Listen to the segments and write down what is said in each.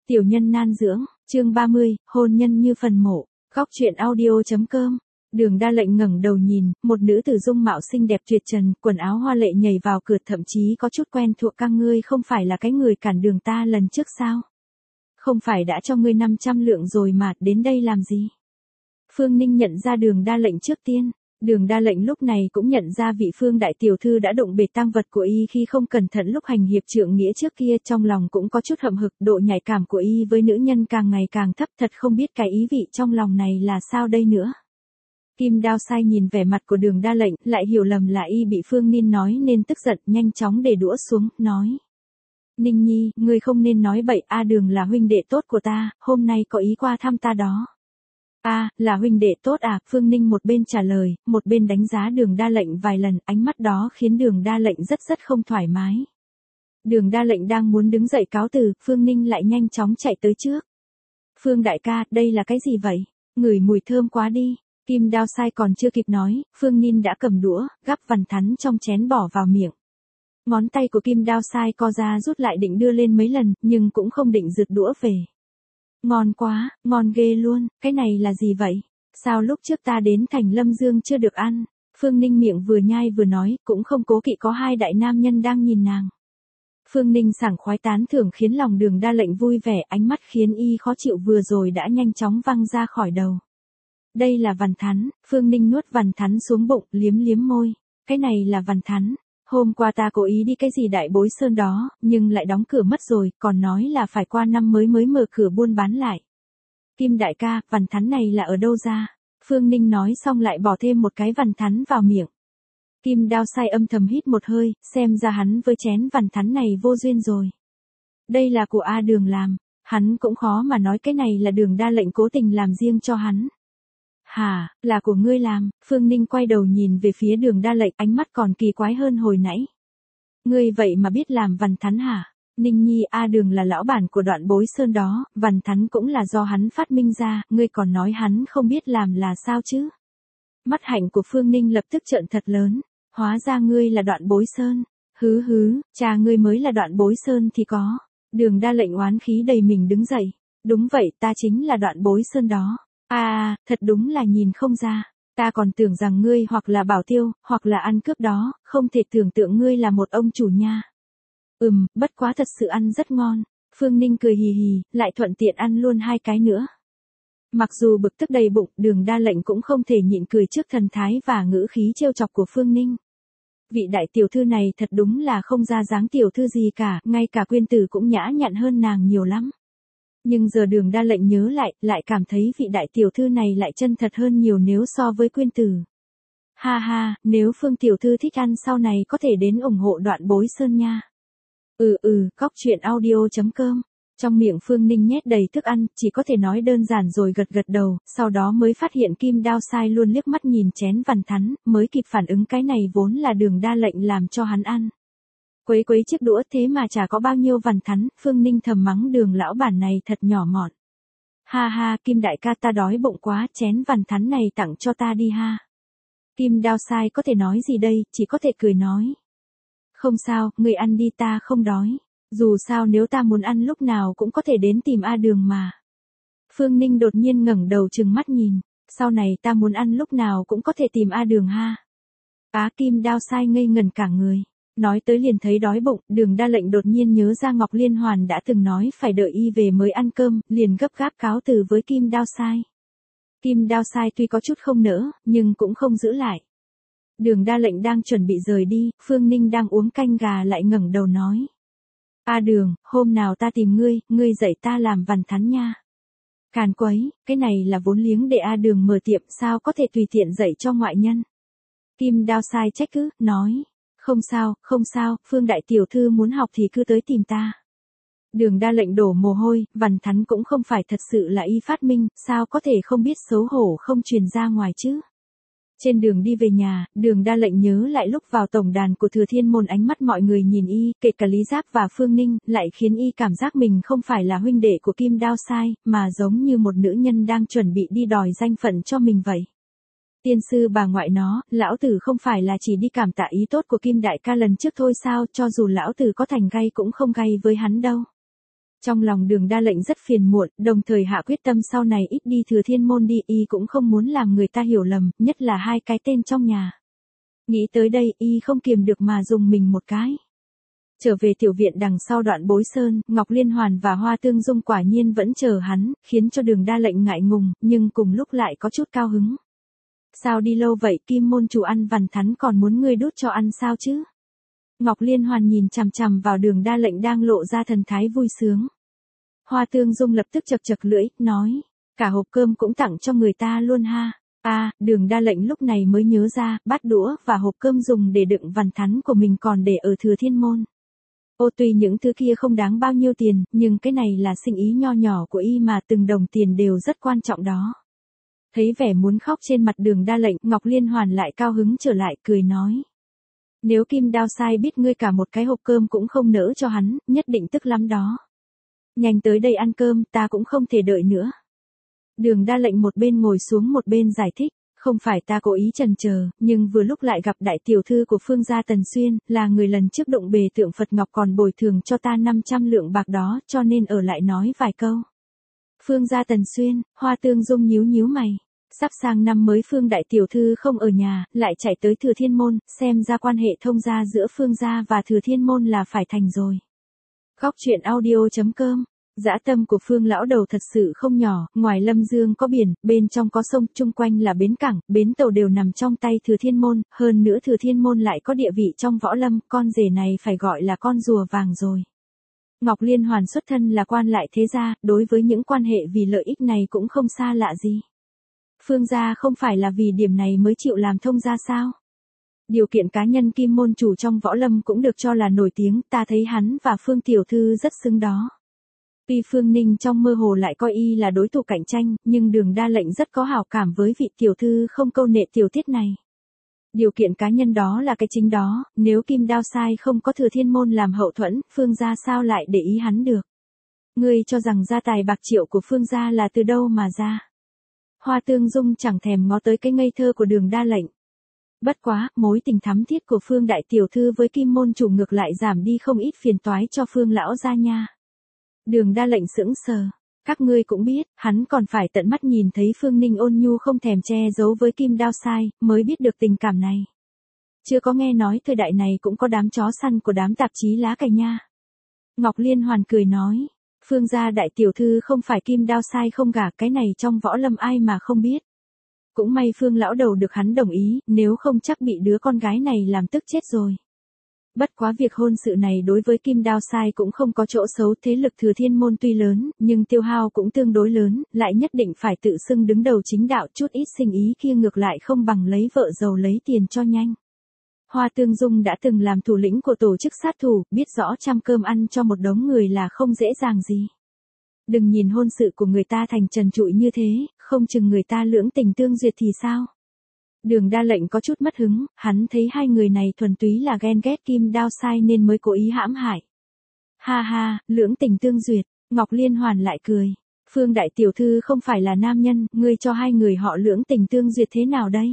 Tiểu nhân nan dưỡng, chương 30, hôn nhân như phần mộ. Góc truyện audio.com. Đường Đa Lệnh ngẩng đầu nhìn, một nữ tử dung mạo xinh đẹp tuyệt trần, quần áo hoa lệ nhảy vào cửa, thậm chí có chút quen thuộc. Các ngươi không phải là cái người cản đường ta lần trước sao? Không phải đã cho ngươi 500 lượng rồi mà, đến đây làm gì? Phương Ninh nhận ra Đường Đa Lệnh trước tiên. Đường Đa Lệnh lúc này cũng nhận ra vị Phương đại tiểu thư đã đụng bể tang vật của y khi không cẩn thận lúc hành hiệp trượng nghĩa trước kia, trong lòng cũng có chút hậm hực, độ nhạy cảm của y với nữ nhân càng ngày càng thấp, thật không biết cái ý vị trong lòng này là sao đây nữa. Kim Đao Sai nhìn vẻ mặt của Đường Đa Lệnh, lại hiểu lầm là y bị Phương Ninh nói nên tức giận, nhanh chóng để đũa xuống, nói: Ninh Nhi, ngươi không nên nói bậy, Đường là huynh đệ tốt của ta, hôm nay có ý qua thăm ta đó. Là huynh đệ tốt à? Phương Ninh một bên trả lời, một bên đánh giá Đường Đa Lệnh vài lần, ánh mắt đó khiến Đường Đa Lệnh rất không thoải mái. Đường Đa Lệnh đang muốn đứng dậy cáo từ, Phương Ninh lại nhanh chóng chạy tới trước. Phương đại ca, đây là cái gì vậy? Ngửi mùi thơm quá đi. Kim Đao Sai còn chưa kịp nói, Phương Ninh đã cầm đũa, gắp vằn thắn trong chén bỏ vào miệng. Ngón tay của Kim Đao Sai co ra rút lại định đưa lên mấy lần, nhưng cũng không định rượt đũa về. Ngon quá, ngon ghê luôn, cái này là gì vậy? Sao lúc trước ta đến thành Lâm Dương chưa được ăn? Phương Ninh miệng vừa nhai vừa nói, cũng không cố kỵ có hai đại nam nhân đang nhìn nàng. Phương Ninh sảng khoái tán thưởng khiến lòng Đường Đa Lệnh vui vẻ, ánh mắt khiến y khó chịu vừa rồi đã nhanh chóng văng ra khỏi đầu. Đây là vằn thắn. Phương Ninh nuốt vằn thắn xuống bụng, liếm liếm môi. Cái này là vằn thắn. Hôm qua ta cố ý đi cái gì Đại Bối Sơn đó, nhưng lại đóng cửa mất rồi, còn nói là phải qua năm mới mở cửa buôn bán lại. Kim đại ca, vằn thắn này là ở đâu ra? Phương Ninh nói xong lại bỏ thêm một cái vằn thắn vào miệng. Kim Đao Sai âm thầm hít một hơi, xem ra hắn với chén vằn thắn này vô duyên rồi. Đây là của Đường làm, hắn cũng khó mà nói cái này là Đường Đa Lệnh cố tình làm riêng cho hắn. Hả, là của ngươi làm? Phương Ninh quay đầu nhìn về phía Đường Đa Lệnh, ánh mắt còn kỳ quái hơn hồi nãy. Ngươi vậy mà biết làm vằn thắn hả? Ninh Nhi, Đường là lão bản của Đoạn Bối Sơn đó, vằn thắn cũng là do hắn phát minh ra, ngươi còn nói hắn không biết làm là sao chứ? Mắt hạnh của Phương Ninh lập tức trợn thật lớn, hóa ra ngươi là Đoạn Bối Sơn. Hứ, cha ngươi mới là Đoạn Bối Sơn thì có. Đường Đa Lệnh oán khí đầy mình đứng dậy. Đúng vậy, ta chính là Đoạn Bối Sơn đó. Thật đúng là nhìn không ra. Ta còn tưởng rằng ngươi hoặc là bảo tiêu, hoặc là ăn cướp đó, không thể tưởng tượng ngươi là một ông chủ nha. Bất quá thật sự ăn rất ngon. Phương Ninh cười hì hì, lại thuận tiện ăn luôn hai cái nữa. Mặc dù bực tức đầy bụng, Đường Đa Lệnh cũng không thể nhịn cười trước thần thái và ngữ khí trêu chọc của Phương Ninh. Vị đại tiểu thư này thật đúng là không ra dáng tiểu thư gì cả, ngay cả Quyên Tử cũng nhã nhặn hơn nàng nhiều lắm. Nhưng giờ Đường Đa Lệnh nhớ lại cảm thấy vị đại tiểu thư này lại chân thật hơn nhiều nếu so với Quyên Tử. Nếu Phương tiểu thư thích ăn sau này có thể đến ủng hộ Đoạn Bối Sơn nha. Góc truyện audio.com. Trong miệng Phương Ninh nhét đầy thức ăn, chỉ có thể nói đơn giản rồi gật đầu, sau đó mới phát hiện Kim Đao Sai luôn liếc mắt nhìn chén vằn thắn, mới kịp phản ứng cái này vốn là Đường Đa Lệnh làm cho hắn ăn. Quấy chiếc đũa thế mà chả có bao nhiêu vằn thắn, Phương Ninh thầm mắng Đường lão bản này thật nhỏ mọn. Kim đại ca, ta đói bụng quá, chén vằn thắn này tặng cho ta đi ha. Kim Đao Sai có thể nói gì đây, chỉ có thể cười nói. Không sao, người ăn đi, ta không đói. Dù sao nếu ta muốn ăn lúc nào cũng có thể đến tìm Đường mà. Phương Ninh đột nhiên ngẩng đầu trừng mắt nhìn. Sau này ta muốn ăn lúc nào cũng có thể tìm Đường ha. Kim Đao Sai ngây ngẩn cả người. Nói tới liền thấy đói bụng, Đường Đa Lệnh đột nhiên nhớ ra Ngọc Liên Hoàn đã từng nói phải đợi y về mới ăn cơm, liền gấp gáp cáo từ với Kim Đao Sai. Kim Đao Sai tuy có chút không nỡ, nhưng cũng không giữ lại. Đường Đa Lệnh đang chuẩn bị rời đi, Phương Ninh đang uống canh gà lại ngẩng đầu nói. Đường, hôm nào ta tìm ngươi dạy ta làm vằn thắn nha. Càn quấy, cái này là vốn liếng để Đường mở tiệm, sao có thể tùy tiện dạy cho ngoại nhân. Kim Đao Sai trách cứ, nói. Không sao, Phương đại tiểu thư muốn học thì cứ tới tìm ta. Đường Đa Lệnh đổ mồ hôi, vằn thắn cũng không phải thật sự là y phát minh, sao có thể không biết xấu hổ không truyền ra ngoài chứ. Trên đường đi về nhà, Đường Đa Lệnh nhớ lại lúc vào tổng đàn của Thừa Thiên Môn, ánh mắt mọi người nhìn y, kể cả Lý Giáp và Phương Ninh, lại khiến y cảm giác mình không phải là huynh đệ của Kim Đao Sai, mà giống như một nữ nhân đang chuẩn bị đi đòi danh phận cho mình vậy. Tiên sư bà ngoại nó, lão tử không phải là chỉ đi cảm tạ ý tốt của Kim đại ca lần trước thôi sao, cho dù lão tử có thành gay cũng không gay với hắn đâu. Trong lòng Đường Đa Lệnh rất phiền muộn, đồng thời hạ quyết tâm sau này ít đi Thừa Thiên Môn đi, y cũng không muốn làm người ta hiểu lầm, nhất là hai cái tên trong nhà. Nghĩ tới đây, y không kiềm được mà dùng mình một cái. Trở về tiểu viện đằng sau đoạn Bối Sơn, Ngọc Liên Hoàn và Hoa Tương Dung quả nhiên vẫn chờ hắn, khiến cho Đường Đa Lệnh ngại ngùng, nhưng cùng lúc lại có chút cao hứng. Sao đi lâu vậy, Kim môn chủ ăn vằn thắn còn muốn ngươi đút cho ăn sao chứ? Ngọc Liên Hoàn nhìn chằm chằm vào Đường Đa Lệnh đang lộ ra thần thái vui sướng. Hoa Tương Dung lập tức chật chật lưỡi, nói, cả hộp cơm cũng tặng cho người ta luôn ha. Đường Đa Lệnh lúc này mới nhớ ra, bát đũa và hộp cơm dùng để đựng vằn thắn của mình còn để ở Thừa Thiên Môn. Tuy những thứ kia không đáng bao nhiêu tiền, nhưng cái này là sinh ý nho nhỏ của y mà từng đồng tiền đều rất quan trọng đó. Thấy vẻ muốn khóc trên mặt Đường Đa Lệnh, Ngọc Liên Hoàn lại cao hứng trở lại, cười nói. Nếu Kim Đao Sai biết ngươi cả một cái hộp cơm cũng không nỡ cho hắn, nhất định tức lắm đó. Nhanh tới đây ăn cơm, ta cũng không thể đợi nữa. Đường Đa Lệnh một bên ngồi xuống một bên giải thích, không phải ta cố ý chần chờ, nhưng vừa lúc lại gặp đại tiểu thư của Phương gia Tần Xuyên, là người lần trước đụng bề tượng Phật Ngọc còn bồi thường cho ta 500 lượng bạc đó, cho nên ở lại nói vài câu. Phương gia Tần Xuyên, Hoa Tương Dung nhíu nhíu mày. Sắp sang năm mới Phương đại tiểu thư không ở nhà, lại chạy tới Thừa Thiên Môn, xem ra quan hệ thông gia giữa Phương gia và Thừa Thiên Môn là phải thành rồi. Góc truyện audio.com. Dã tâm của Phương lão đầu thật sự không nhỏ, ngoài Lâm Dương có biển, bên trong có sông, chung quanh là bến cảng, bến tàu đều nằm trong tay Thừa Thiên Môn, hơn nữa Thừa Thiên Môn lại có địa vị trong võ lâm, con rể này phải gọi là con rùa vàng rồi. Ngọc Liên Hoàn xuất thân là quan lại thế gia, đối với những quan hệ vì lợi ích này cũng không xa lạ gì. Phương gia không phải là vì điểm này mới chịu làm thông gia sao? Điều kiện cá nhân Kim môn chủ trong võ lâm cũng được cho là nổi tiếng, ta thấy hắn và Phương tiểu thư rất xứng đó. Tuy Phương Ninh trong mơ hồ lại coi y là đối thủ cạnh tranh, nhưng Đường Đa Lệnh rất có hảo cảm với vị tiểu thư không câu nệ tiểu tiết này. Điều kiện cá nhân đó là cái chính đó, nếu Kim Đao Sai không có Thừa Thiên Môn làm hậu thuẫn, Phương gia sao lại để ý hắn được? Ngươi cho rằng gia tài bạc triệu của Phương gia là từ đâu mà ra? Hoa Tương Dung chẳng thèm ngó tới cái ngây thơ của Đường Đa Lệnh. Bất quá, mối tình thắm thiết của Phương đại tiểu thư với Kim môn chủ ngược lại giảm đi không ít phiền toái cho Phương lão gia nha. Đường Đa Lệnh sững sờ. Các ngươi cũng biết, hắn còn phải tận mắt nhìn thấy Phương Ninh ôn nhu không thèm che giấu với Kim Đao Sai, mới biết được tình cảm này. Chưa có nghe nói thời đại này cũng có đám chó săn của đám tạp chí lá cải nha. Ngọc Liên Hoàn cười nói, Phương gia đại tiểu thư không phải Kim Đao Sai không gả, cái này trong võ lâm ai mà không biết. Cũng may Phương lão đầu được hắn đồng ý, nếu không chắc bị đứa con gái này làm tức chết rồi. Bất quá việc hôn sự này đối với Kim Đao Sai cũng không có chỗ xấu, thế lực Thừa Thiên Môn tuy lớn, nhưng tiêu hao cũng tương đối lớn, lại nhất định phải tự xưng đứng đầu chính đạo, chút ít sinh ý kia ngược lại không bằng lấy vợ giàu lấy tiền cho nhanh. Hoa Tương Dung đã từng làm thủ lĩnh của tổ chức sát thủ, biết rõ trăm cơm ăn cho một đống người là không dễ dàng gì. Đừng nhìn hôn sự của người ta thành trần trụi như thế, không chừng người ta lưỡng tình tương duyệt thì sao? Đường Đa Lệnh có chút mất hứng, hắn thấy hai người này thuần túy là ghen ghét Kim Đao Sai nên mới cố ý hãm hại. Ha ha, lưỡng tình tương duyệt, Ngọc Liên Hoàn lại cười. Phương đại tiểu thư không phải là nam nhân, ngươi cho hai người họ lưỡng tình tương duyệt thế nào đây?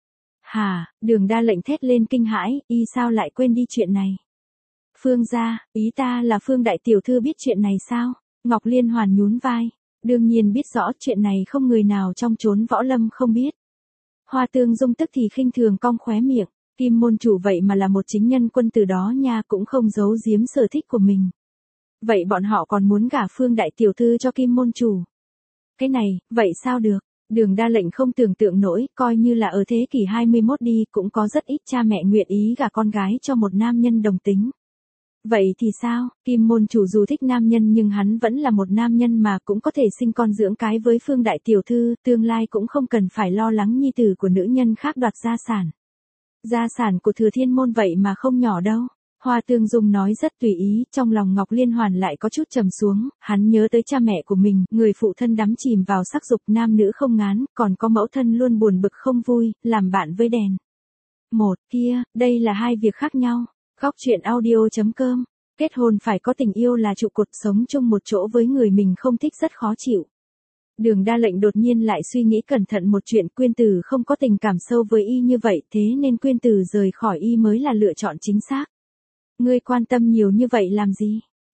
Hà, Đường Đa Lệnh thét lên kinh hãi, y sao lại quên đi chuyện này? Phương gia, ý ta là Phương đại tiểu thư biết chuyện này sao? Ngọc Liên Hoàn nhún vai, đương nhiên biết rõ, chuyện này không người nào trong chốn võ lâm không biết. Hoa Tương Dung tức thì khinh thường cong khóe miệng, Kim môn chủ vậy mà là một chính nhân quân tử đó nha, cũng không giấu giếm sở thích của mình. Vậy bọn họ còn muốn gả Phương đại tiểu thư cho Kim môn chủ. Cái này, vậy sao được? Đường Đa Lệnh không tưởng tượng nổi, coi như là ở thế kỷ 21 đi, cũng có rất ít cha mẹ nguyện ý gả con gái cho một nam nhân đồng tính. Vậy thì sao, Kim môn chủ dù thích nam nhân nhưng hắn vẫn là một nam nhân mà, cũng có thể sinh con dưỡng cái với Phương đại tiểu thư, tương lai cũng không cần phải lo lắng nhi tử của nữ nhân khác đoạt gia sản. Gia sản của Thừa Thiên Môn vậy mà không nhỏ đâu. Hoa Tương Dung nói rất tùy ý, trong lòng Ngọc Liên Hoàn lại có chút trầm xuống, hắn nhớ tới cha mẹ của mình, người phụ thân đắm chìm vào sắc dục, nam nữ không ngán, còn có mẫu thân luôn buồn bực không vui, làm bạn với đèn. Một, kia, đây là hai việc khác nhau. Góc truyện audio.com. Kết hôn phải có tình yêu là trụ cột, sống chung một chỗ với người mình không thích rất khó chịu. Đường Đa Lệnh đột nhiên lại suy nghĩ cẩn thận một chuyện, Quyên Tử không có tình cảm sâu với y như vậy, thế nên Quyên Tử rời khỏi y mới là lựa chọn chính xác. Ngươi quan tâm nhiều như vậy làm gì?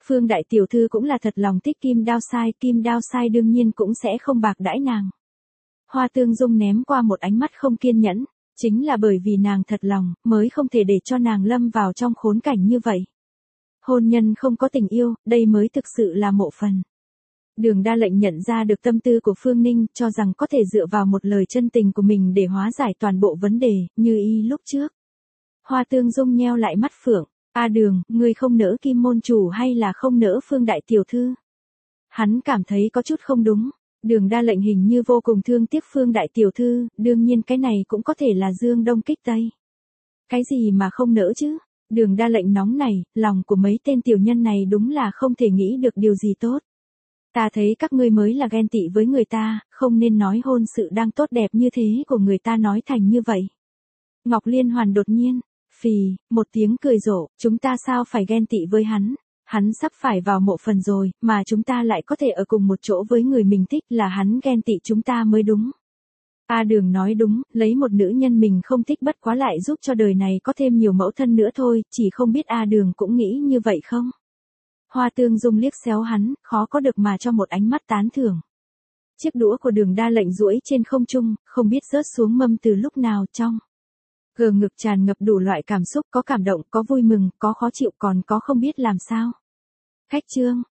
Phương đại tiểu thư cũng là thật lòng thích Kim Đao Sai đương nhiên cũng sẽ không bạc đãi nàng. Hoa Tương Dung ném qua một ánh mắt không kiên nhẫn, chính là bởi vì nàng thật lòng, mới không thể để cho nàng lâm vào trong khốn cảnh như vậy. Hôn nhân không có tình yêu, đây mới thực sự là mộ phần. Đường Đa Lệnh nhận ra được tâm tư của Phương Ninh, cho rằng có thể dựa vào một lời chân tình của mình để hóa giải toàn bộ vấn đề, như y lúc trước. Hoa Tương Dung nheo lại mắt phượng, Đường, ngươi không nỡ Kim môn chủ hay là không nỡ Phương đại tiểu thư? Hắn cảm thấy có chút không đúng. Đường Đa Lệnh hình như vô cùng thương tiếc Phương đại tiểu thư, đương nhiên cái này cũng có thể là dương đông kích tây. Cái gì mà không nỡ chứ? Đường Đa Lệnh nóng này, lòng của mấy tên tiểu nhân này đúng là không thể nghĩ được điều gì tốt. Ta thấy các ngươi mới là ghen tị với người ta, không nên nói hôn sự đang tốt đẹp như thế của người ta nói thành như vậy. Ngọc Liên Hoàn đột nhiên, phì, một tiếng cười rộ, chúng ta sao phải ghen tị với hắn? Hắn sắp phải vào mộ phần rồi, mà chúng ta lại có thể ở cùng một chỗ với người mình thích, là hắn ghen tị chúng ta mới đúng. Đường nói đúng, lấy một nữ nhân mình không thích bất quá lại giúp cho đời này có thêm nhiều mẫu thân nữa thôi, chỉ không biết Đường cũng nghĩ như vậy không? Hoa Tương Dung liếc xéo hắn, khó có được mà cho một ánh mắt tán thưởng. Chiếc đũa của Đường Đa Lệnh duỗi trên không trung, không biết rớt xuống mâm từ lúc nào trong. Gờ ngực tràn ngập đủ loại cảm xúc, có cảm động, có vui mừng, có khó chịu, còn có không biết làm sao. Khách trương,